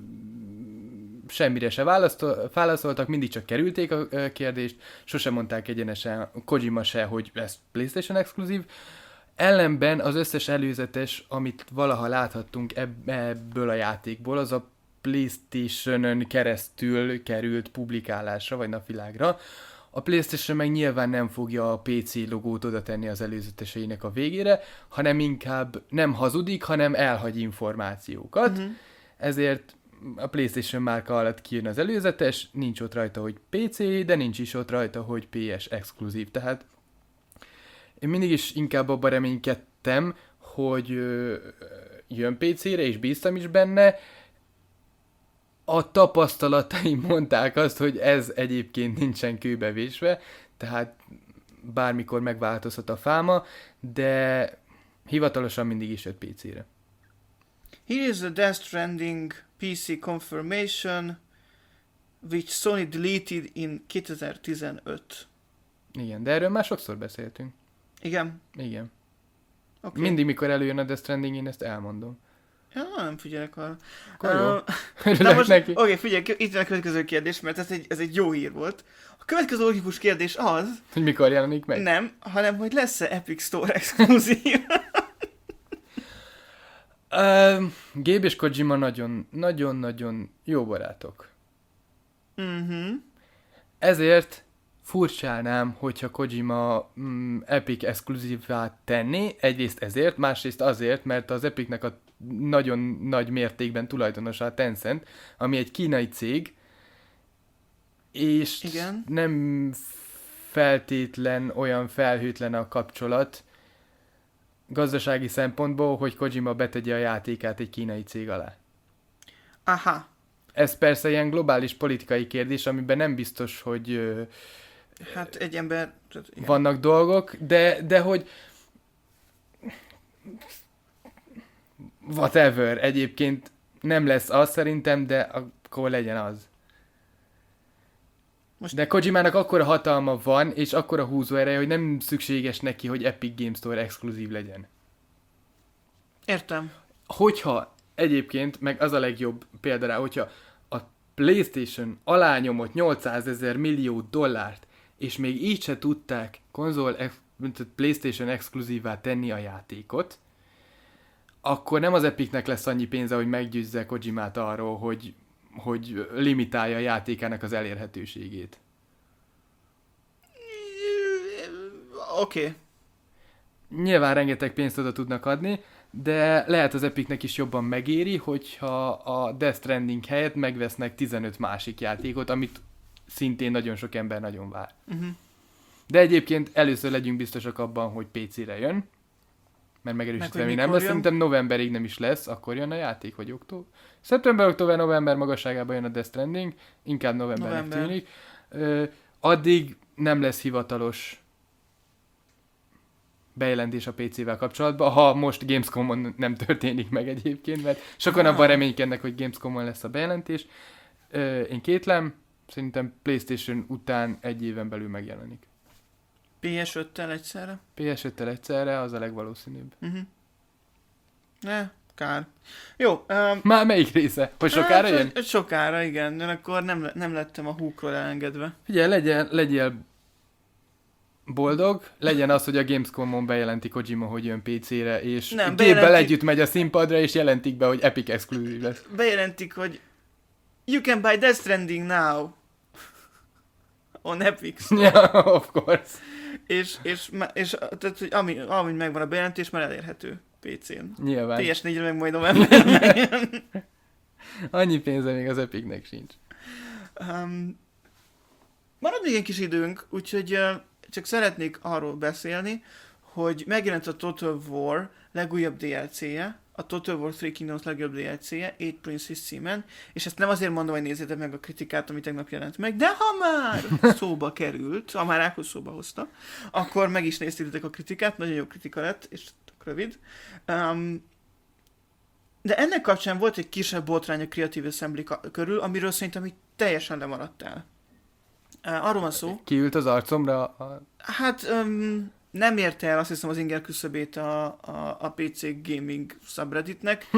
Semmire se válaszoltak, mindig csak kerülték a kérdést, sose mondták egyenesen, Kojima se, hogy ez PlayStation exkluzív. Ellenben az összes előzetes, amit valaha láthattunk ebből a játékból, az a PlayStation-ön keresztül került publikálásra, vagy napvilágra. A PlayStation meg nyilván nem fogja a pé cé logót oda tenni az előzeteseinek a végére, hanem inkább nem hazudik, hanem elhagy információkat. Uh-huh. Ezért a PlayStation márka alatt kijön az előzetes, nincs ott rajta, hogy pé cé, de nincs is ott rajta, hogy pé es exkluzív. Tehát én mindig is inkább abban reménykedtem, hogy jön pé cére, és bíztam is benne. A tapasztalataim mondták azt, hogy ez egyébként nincsen kőbevésve, tehát bármikor megváltozhat a fáma, de hivatalosan mindig is jött pé cére. Here is the Death Stranding pé cé confirmation, which Sony deleted in kétezer-tizenöt. Igen, de erről már sokszor beszéltünk. Igen? Igen. Okay. Mindig, mikor előjön a Death Stranding, én ezt elmondom. Ja, nem figyelek arra. Akkor jó. Uh, na most, oké, okay, figyelj, itt van a következő kérdés, mert ez egy, ez egy jó hír volt. A következő logikus kérdés az... Hogy mikor jelenik meg? Nem, hanem hogy lesz-e Epic Store exkluzív. uh, Gabe és Kojima nagyon, nagyon-nagyon jó barátok. Uh-huh. Ezért furcsálnám, hogyha Kojima mm, Epic exkluzívvá tenné, egyrészt ezért, másrészt azért, mert az Epicnek a nagyon nagy mértékben tulajdonosa a Tencent, ami egy kínai cég, és igen. nem feltétlen olyan felhőtlen a kapcsolat gazdasági szempontból, hogy Kojima betegye a játékát egy kínai cég alá. Aha. Ez persze ilyen globális politikai kérdés, amiben nem biztos, hogy hát egy ember... vannak dolgok, de, de hogy whatever, egyébként nem lesz az szerintem, de a akkor legyen az. Most... De Kojimának akkora hatalma van, és akkora húzóereje, hogy nem szükséges neki, hogy Epic Games Store exkluzív legyen. Értem. Hogyha egyébként, meg az a legjobb példa rá, hogyha a PlayStation alányomott nyolcszázezer millió dollárt, és még így se tudták konzol, ex- PlayStation exkluzívvá tenni a játékot, akkor nem az Epicnek lesz annyi pénze, hogy meggyőzze Kojimát arról, hogy, hogy limitálja a játékának az elérhetőségét. Oké. Okay. Nyilván rengeteg pénzt oda tudnak adni, de lehet az Epicnek is jobban megéri, hogyha a Death Stranding helyett megvesznek tizenöt másik játékot, amit szintén nagyon sok ember nagyon vár. Uh-huh. De egyébként először legyünk biztosak abban, hogy pé cére jön, mert megerősítve még nem lesz, szerintem novemberig nem is lesz, akkor jön a játék, vagy október. Szeptember, október, november magasságában jön a Death Stranding, inkább novembernek November. tűnik. Ö, addig nem lesz hivatalos bejelentés a pé cével kapcsolatban, ha most Gamescom-on nem történik meg egyébként, mert sokan ah. abban reménykednek, hogy Gamescom-on lesz a bejelentés. Ö, én kétlem, szerintem PlayStation után egy éven belül megjelenik. pé es öttel egyszerre? pé es öttel egyszerre, az a legvalószínűbb. Uh-huh. Ne, kár. Jó. Um, Már melyik része? Hogy sokára hát, jön? Sokára, igen, de akkor nem, nem lettem a húkról elengedve. Figyelj, legyen, legyél boldog, legyen az, hogy a Gamescom-on bejelenti Kojima, hogy jön pé cére, és nem, géppel bejelentik... együtt megy a színpadra, és jelentik be, hogy Epic Exclusive lesz. Bejelentik, hogy you can buy Death Stranding now on Epic Store. Yeah, of course. És, és, és tehát, hogy ami, ami megvan a bejelentés, már elérhető pé cén. Nyilván. pé es négyre meg majd novemberben. Annyi pénze még az Epicnek sincs. Um, marad még egy kis időnk, úgyhogy uh, csak szeretnék arról beszélni, hogy megjelent a Total War legújabb dé el cé-je, a Total War Three Kingdoms legjobb dé el cé-je, Eight Princes címen, és ezt nem azért mondom, hogy nézzétek meg a kritikát, ami tegnap jelent meg, de ha már szóba került, ha már Ákos szóba hozta, akkor meg is néztétek a kritikát, nagyon jó kritika lett, és tök rövid. Um, de ennek kapcsán volt egy kisebb botrány a Creative Assembly körül, amiről szerintem így teljesen lemaradtál. Uh, arról van szó. Kiült az arcomra? A... Hát... Um, nem érte el, azt hiszem, az inger küszöbét a, a, a pé cé Gaming subredditnek.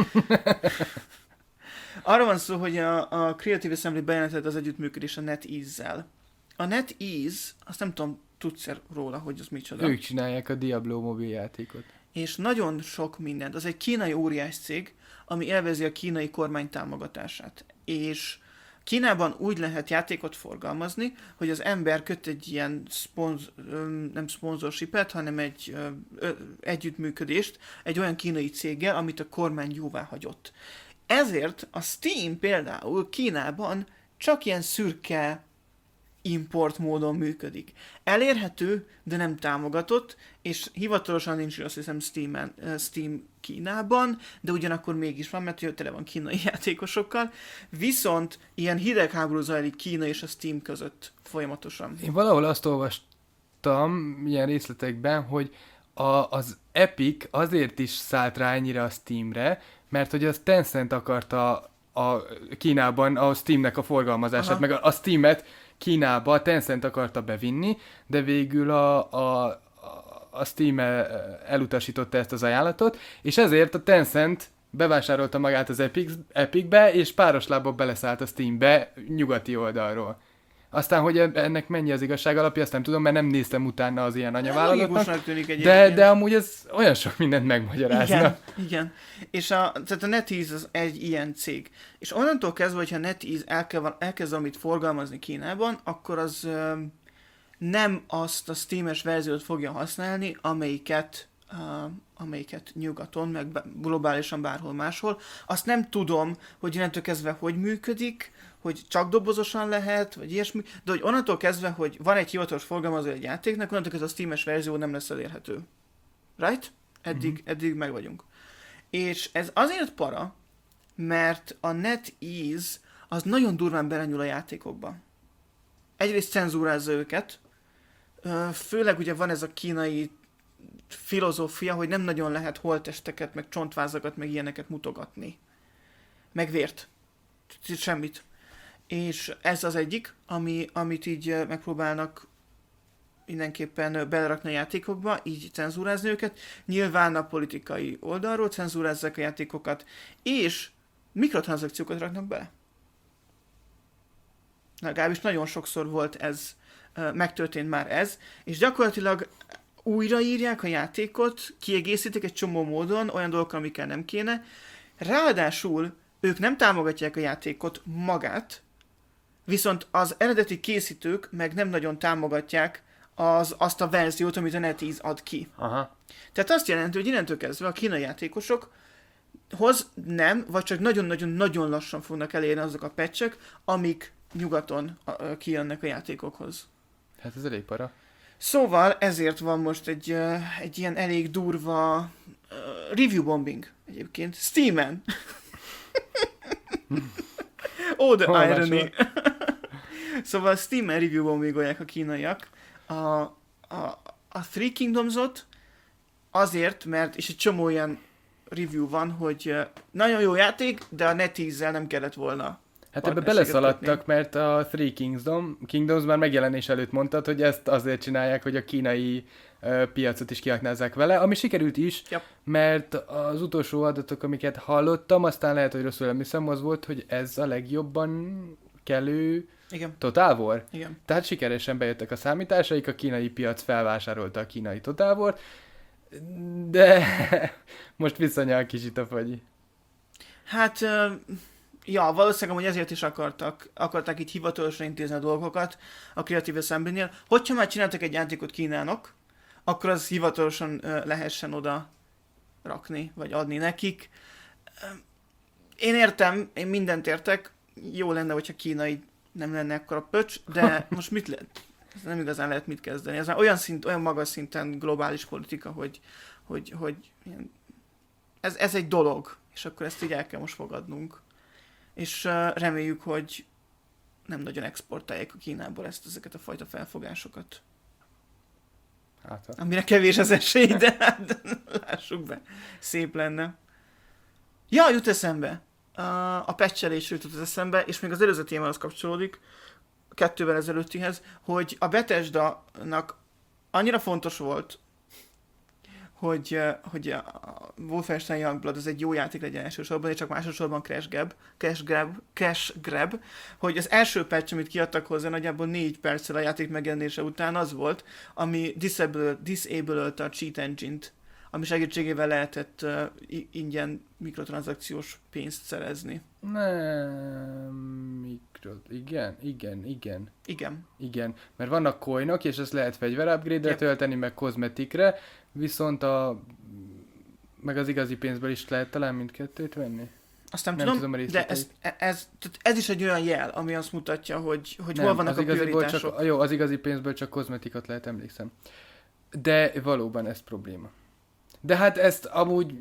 Arra van szó, hogy a, a Creative Assembly bejelentett az együttműködés a NetEase-zel. A NetEase, azt nem tudom, tudsz róla, hogy az micsoda. Ők csinálják a Diablo mobiljátékot. És nagyon sok mindent. Az egy kínai óriás cég, ami élvezi a kínai kormány támogatását. És Kínában úgy lehet játékot forgalmazni, hogy az ember köt egy ilyen szponz, nem szponzorshipet, hanem egy ö, együttműködést egy olyan kínai céggel, amit a kormány jóvá hagyott. Ezért a Steam például Kínában csak ilyen szürke import módon működik. Elérhető, de nem támogatott, és hivatalosan nincs, azt hiszem, Steam-en, Steam Kínában, de ugyanakkor mégis van, mert tele van kínai játékosokkal, viszont ilyen hidegháború zajlik Kína és a Steam között folyamatosan. Én valahol azt olvastam ilyen részletekben, hogy a, az Epic azért is szállt rá ennyire a Steamre, mert hogy az Tencent akarta a Kínában a Steamnek a forgalmazását, Aha. meg a, a Steamet Kínába a Tencent akarta bevinni, de végül a, a, a Steam elutasította ezt az ajánlatot, és ezért a Tencent bevásárolta magát az Epic, Epicbe, és páros lábbal beleszállt a Steambe nyugati oldalról. Aztán, hogy ennek mennyi az igazság alapja, azt nem tudom, mert nem néztem utána az ilyen anyavállalatnak, de, de amúgy ez olyan sok mindent megmagyarázna. Igen, igen. És a, tehát a NetEase az egy ilyen cég. És onnantól kezdve, hogyha NetEase elkezd, elkezd amit forgalmazni Kínában, akkor az ö, nem azt a Steam-es verziót fogja használni, amelyiket, uh, amelyiket nyugaton, meg globálisan bárhol máshol. Azt nem tudom, hogy innentől kezdve hogy működik, hogy csak dobozosan lehet, vagy ilyesmi, de hogy onnantól kezdve, hogy van egy hivatalos forgalmazó egy játéknak, onnantól kezdve a Steam-es verzió nem lesz elérhető. Right? Eddig, mm-hmm. eddig meg vagyunk. És ez azért para, mert a NetEase az nagyon durván belenyúl a játékokba. Egyrészt cenzúrázza őket, főleg ugye van ez a kínai filozófia, hogy nem nagyon lehet holttesteket, meg csontvázakat, meg ilyeneket mutogatni. Meg vért. Semmit. És ez az egyik, ami, amit így megpróbálnak mindenképpen belerakni a játékokba, így cenzúrázni őket. Nyilván a politikai oldalról cenzúrázzák a játékokat, és mikrotranszakciókat raknak bele. Legalábbis nagyon sokszor volt ez, megtörtént már ez, és gyakorlatilag újraírják a játékot, kiegészítik egy csomó módon, olyan dolgokkal, amikkel nem kéne. Ráadásul ők nem támogatják a játékot magát, viszont az eredeti készítők meg nem nagyon támogatják az, azt a verziót, amit a NetEase ad ki. Aha. Tehát azt jelenti, hogy innentől kezdve a kínai játékosokhoz nem, vagy csak nagyon-nagyon-nagyon lassan fognak elérni azok a patchek, amik nyugaton a, kijönnek a játékokhoz. Hát ez elég para. Szóval ezért van most egy, uh, egy ilyen elég durva uh, review bombing egyébként. Steamen. Oh, the Hol irony. Szóval Steamen review bombingolják a kínaiak a, a, a Three Kingdoms-ot azért, mert, és egy csomó ilyen review van, hogy uh, nagyon jó játék, de a NetEase-zel nem kellett volna. Hát ebbe beleszaladtak, mert a Three Kingdom, Kingdoms már megjelenés előtt mondtad, hogy ezt azért csinálják, hogy a kínai uh, piacot is kiaknázzák vele, ami sikerült is, yep. Mert az utolsó adatok, amiket hallottam, aztán lehet, hogy rosszul emlékszem, az volt, hogy ez a legjobban kelő Igen. Total War. Igen. Tehát sikeresen bejöttek a számításaik, a kínai piac felvásárolta a kínai Total War, de most visszanyal kicsit a fagyi. Hát... Uh... Ja, valószínűleg amúgy ezért is akartak, akarták így hivatalosan intézni a dolgokat a Creative Assembly-nél. Hogyha már csináltak egy játékot Kínának, akkor az hivatalosan uh, lehessen oda rakni, vagy adni nekik. Uh, én értem, én mindent értek, jó lenne, hogyha kínai nem lenne ekkora pöcs, de most mit lehet? Ez nem igazán lehet mit kezdeni. Ez már olyan, szint, olyan magas szinten globális politika, hogy, hogy, hogy ilyen, ez, ez egy dolog, és akkor ezt így el kell most fogadnunk. És uh, reméljük, hogy nem nagyon exportálják a Kínából ezt, ezeket a fajta felfogásokat. Hát, hát. Amire kevés az esély, de hát lássuk be. Szép lenne. Ja, jut eszembe. Uh, a patchelésről jut az eszembe, és még az előző témához kapcsolódik, kettővel ezelőttihez, hogy a Bethesda-nak annyira fontos volt, hogy, hogy a Wolfenstein Youngblood az egy jó játék legyen elsősorban, és csak másodszorban Crash Grab, Crash Grab, Crash Grab, hogy az első patch, amit kiadtak hozzá, nagyjából négy perccel a játék megjelenése után az volt, ami disable-ölte a cheat engine-t, ami segítségével lehetett uh, ingyen mikrotranszakciós pénzt szerezni. Nem, mikro... Igen, igen, igen. Igen. Igen, mert vannak coinok, és ezt lehet fegyver upgrade-re yep. tölteni, meg kozmetikre, viszont a... meg az igazi pénzből is lehet talán mindkettőt venni. Azt nem, nem tudom, tudom de ez, ez, ez is egy olyan jel, ami azt mutatja, hogy, hogy nem, hol vannak a prioritások. Csak, jó, az igazi pénzből csak kozmetikat lehet, emlékszem. De valóban ez probléma. De hát ezt amúgy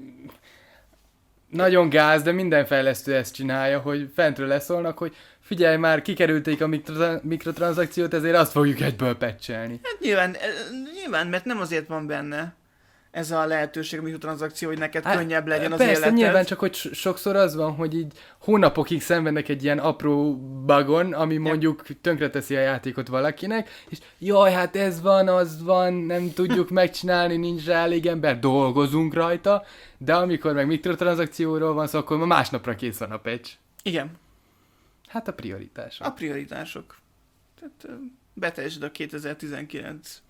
nagyon gáz, de minden fejlesztő ezt csinálja, hogy fentről leszólnak, hogy figyelj már, kikerülték a mikro- mikrotranszakciót, ezért azt fogjuk egyből patchelni. Hát nyilván, nyilván, mert nem azért van benne ez a lehetőség a mikrotranszakció, hogy neked hát, könnyebb legyen az persze, életed. Persze, nyilván, csak hogy sokszor az van, hogy így hónapokig szenvednek egy ilyen apró bugon, ami mondjuk ja. tönkreteszi a játékot valakinek, és jaj, hát ez van, az van, nem tudjuk megcsinálni, nincs rá elég ember, dolgozunk rajta, de amikor meg mikrotranszakcióról van szó, akkor ma másnapra kész van a patch. Igen. Hát a prioritások. A prioritások. Tehát Bethesda kétezer-tizenkilenc.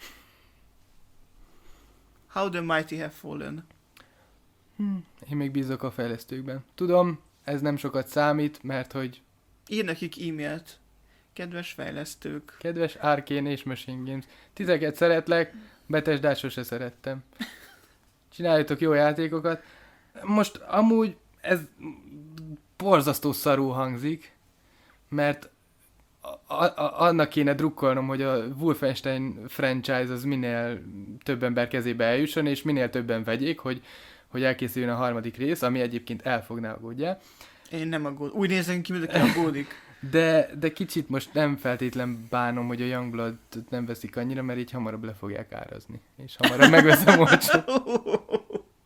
How the mighty have fallen. Hm, én még bízok a fejlesztőkben. Tudom, ez nem sokat számít, mert hogy... Ír nekik e-mailt. Kedves fejlesztők. Kedves Arkane és Machine Games. Titeket szeretlek, Bethesdát sose szerettem. Csináljatok jó játékokat. Most amúgy ez borzasztó szarul hangzik, mert A, a, annak kéne drukkolnom, hogy a Wolfenstein franchise az minél több ember kezébe eljusson, és minél többen vegyék, hogy, hogy elkészüljön a harmadik rész, ami egyébként el fog, ne aggódjál. Én nem aggódom. Úgy nézem ki, mint aki aggódik. De, de kicsit most nem feltétlen bánom, hogy a Youngblood nem veszik annyira, mert így hamarabb le fogják árazni. És hamarabb megveszem olcsó.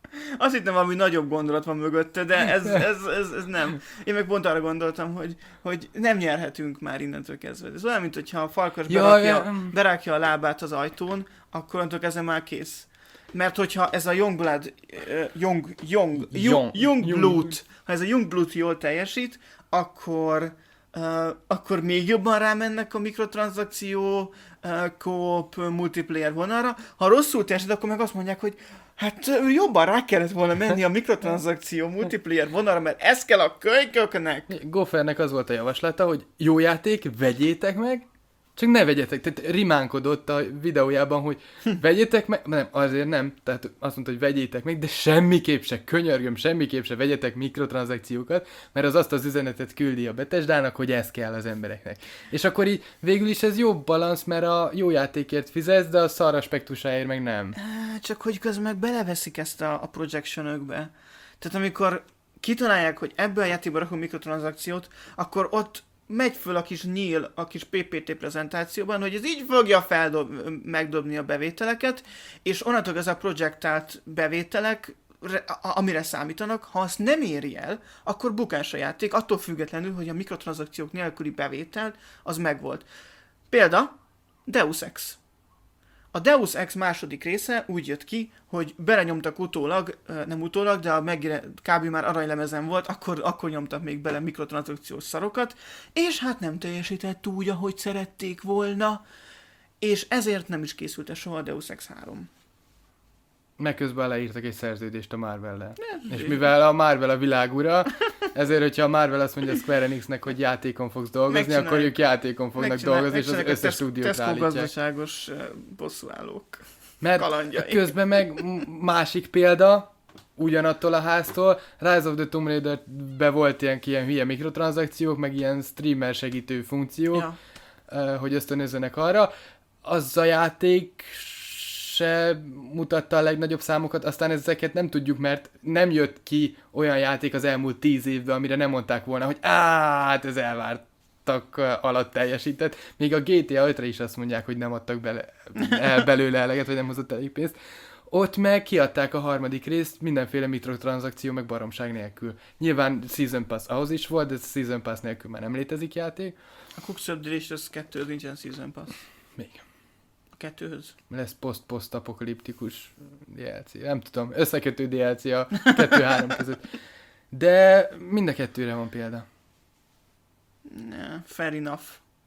Azt hittem, valami nagyobb gondolat van mögötte, de ez, ez, ez, ez nem. Én meg pont arra gondoltam, hogy, hogy nem nyerhetünk már innentől kezdve. Ez olyan, mint hogyha a farkas Ja, berakja, ja. berakja a lábát az ajtón, akkor onnantól kezdve már kész. Mert hogyha ez a Youngblood, uh, Young, Young, Young, Youngblood, ha ez a Youngblood jól teljesít, akkor, uh, akkor még jobban rámennek a mikrotranszakció, uh, co-op, multiplayer vonalra. Ha rosszul teljesít, akkor meg azt mondják, hogy hát jobban rá kellett volna menni a mikrotranszakció, multiplayer vonalra, mert ez kell a kölyköknek. Gophernek az volt a javaslata, hogy jó játék, vegyétek meg, csak ne vegyetek, tehát rimánkodott a videójában, hogy vegyétek meg, nem, azért nem, tehát azt mondta, hogy vegyétek meg, de semmiképp se, könyörgöm, semmiképp se vegyetek mikrotranszakciókat, mert az azt az üzenetet küldi a Bethesdának, hogy ez kell az embereknek. És akkor így végül is ez jó balansz, mert a jó játékért fizetsz, de a szar aspektusáért meg nem. Csak hogy közben meg beleveszik ezt a, a projection-ökbe. Tehát amikor kitalálják, hogy ebbe a játékba rakunk mikrotranszakciót, akkor ott megy föl a kis nyíl a kis pé pé té prezentációban, hogy ez így fogja feldob, megdobni a bevételeket, és onnantól ez a projektált bevételek, amire számítanak, ha azt nem éri el, akkor bukás a játék, attól függetlenül, hogy a mikrotranszakciók nélküli bevétel az megvolt. Példa, Deus Ex. A Deus Ex második része úgy jött ki, hogy belenyomtak utólag, nem utólag, de a megire, kb. Már aranylemezen volt, akkor, akkor nyomtak még bele mikrotranszakciós szarokat, és hát nem teljesített úgy, ahogy szerették volna, és ezért nem is készült el soha a Deus Ex három. Meg közben leírtak egy szerződést a Marvel-lel. És mivel a Marvel a világura, ezért, hogyha a Marvel azt mondja a Square Enixnek, hogy játékon fogsz dolgozni, akkor ők játékon fognak dolgozni, és az összes stúdiót állítják. Tesco gazdaságos bosszúállók. Mert kalandjai. Közben meg másik példa, ugyanattól a háztól, Rise of the Tomb Raider-be volt ilyen, ilyen hülye mikrotranszakciók, meg ilyen streamer segítő funkciók, ja. hogy ösztönözzenek arra. Az a játék se mutatta a legnagyobb számokat, aztán ezeket nem tudjuk, mert nem jött ki olyan játék az elmúlt tíz évben, amire nem mondták volna, hogy áh, hát ez elvártak alatt teljesített. Még a gé té á ötre is azt mondják, hogy nem adtak bele, el belőle eleget, vagy nem hozott elég pénzt. Ott meg kiadták a harmadik részt mindenféle mikrotranszakció, meg baromság nélkül. Nyilván Season Pass ahhoz is volt, de Season Pass nélkül már nem létezik játék. A Cook's Delicious kettő nincsen Season Pass. Még. A kettőhöz. Lesz post-post-apokaliptikus dé el cé. Nem tudom, összekötő dé el cé a kettő-három között. De mind a kettőre van példa. Ne, fair enough.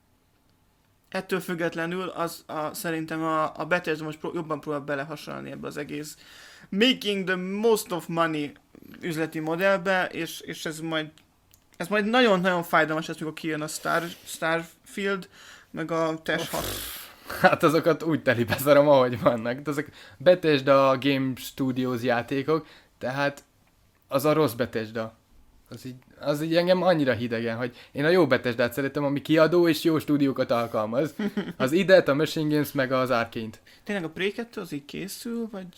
Ettől függetlenül az a, szerintem a, a Bethesda most pró- jobban próbál belehasonlani ebbe az egész making the most of money üzleti modellbe, és, és ez majd ez majd nagyon-nagyon fájdalmas, ez mikor kijön a Star, Starfield, meg a T E S hat. Hát azokat úgy teli beszarom, ahogy vannak. De azok Bethesda Game Studios játékok, tehát az a rossz Bethesda. Az így, az így engem annyira hidegen, hogy én a jó Bethesdát szeretem, ami kiadó és jó stúdiókat alkalmaz. Az idet, a Machine Games, meg az Arkane-t. Tényleg a Prey kettő az így készül, vagy?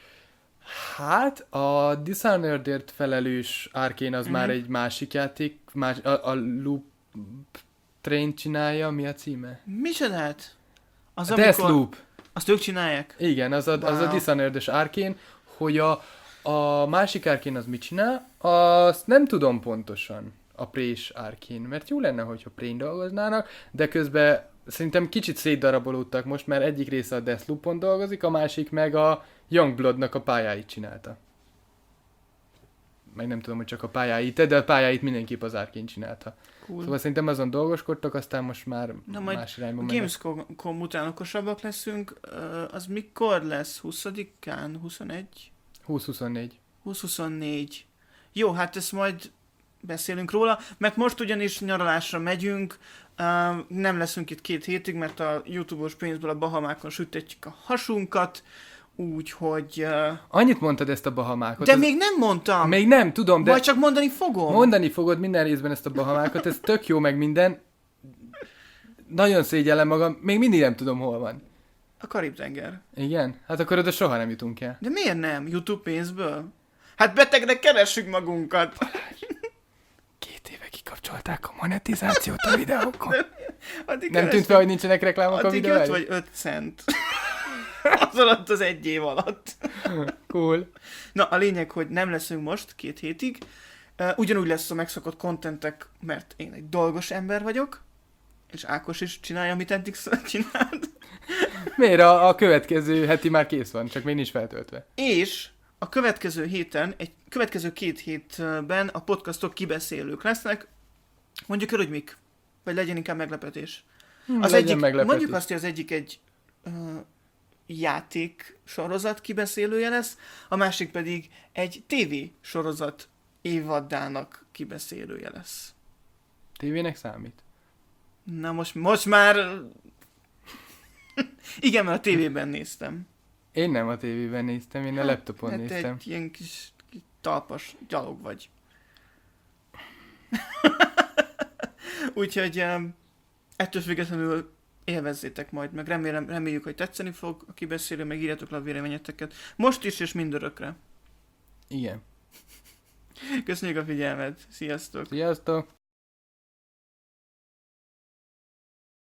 Hát a Dishonoredért felelős Arkane az mm-hmm. már egy másik játék, más, a, a Loop Train csinálja, mi a címe? Mi csinált? Az, a Deathloop. Azt ők csinálják? Igen, az a, wow. az a Dishonored-es Arkane, hogy a, a másik Arkane az mit csinál, azt nem tudom pontosan, a Prey-s Arkane, mert jó lenne, hogyha Prey-n dolgoznának, de közben szerintem kicsit szétdarabolódtak most, mert egyik része a Deathloop-on dolgozik, a másik meg a Youngbloodnak a pályáit csinálta. Meg nem tudom, hogy csak a pályáit, de a pályáit mindenképp az Arkane csinálta. Cool. Szóval szerintem azon dolgoskodtak, aztán most már na más irányba mennek. Gamescom után okosabbak leszünk, az mikor lesz? huszadikán? huszonegy? húsz-huszonnégy. húsz-huszonnégy. Jó, hát ezt majd beszélünk róla, mert most ugyanis nyaralásra megyünk, nem leszünk itt két hétig, mert a YouTube-os pénzből a Bahamákon sütetjük a hasunkat, úgyhogy... Uh... Annyit mondtad ezt a Bahamákot. De az... még nem mondtam! Még nem, tudom, de... Majd csak mondani fogom. Mondani fogod minden részben ezt a Bahamákot, ez tök jó meg minden. Nagyon szégyellem magam, még mindig nem tudom, hol van. A Karib-tenger. Igen? Hát akkor oda soha nem jutunk el. De miért nem? YouTube pénzből? Hát betegnek keressük magunkat! Két éve kikapcsolták a monetizációt a videókon. Nem keresünk... tűnt fel, hogy nincsenek reklámok a videóban? Addig jött vagy öt cent. Az alatt az egy év alatt. Cool. Na, a lényeg, hogy nem leszünk most két hétig. Uh, ugyanúgy lesz a megszokott kontentek, mert én egy dolgos ember vagyok, és Ákos is csinálja, amit eddig csinált. Miért? A, a következő heti már kész van, csak még nincs feltöltve. És a következő héten, egy következő két hétben a podcastok kibeszélők lesznek. Mondjuk el, hogy mik. Vagy legyen inkább meglepetés. Hmm, az legyen egyik, meglepetés. mondjuk azt, hogy az egyik egy uh, játék sorozat kibeszélője lesz, a másik pedig egy tévé sorozat évaddának kibeszélője lesz. Tévének számít? Na most, most már... Igen, mert a tévében néztem. Én nem a tévében néztem, én a laptopon hát néztem. egy ilyen kis, kis talpas gyalog vagy. Úgyhogy um, ettől függetlenül élvezzétek majd, meg remélem, reméljük, hogy tetszeni fog a kibeszélő, meg írjatok le a véleményeteket. Most is és mindörökre. Igen. Köszönjük a figyelmet. Sziasztok! Sziasztok!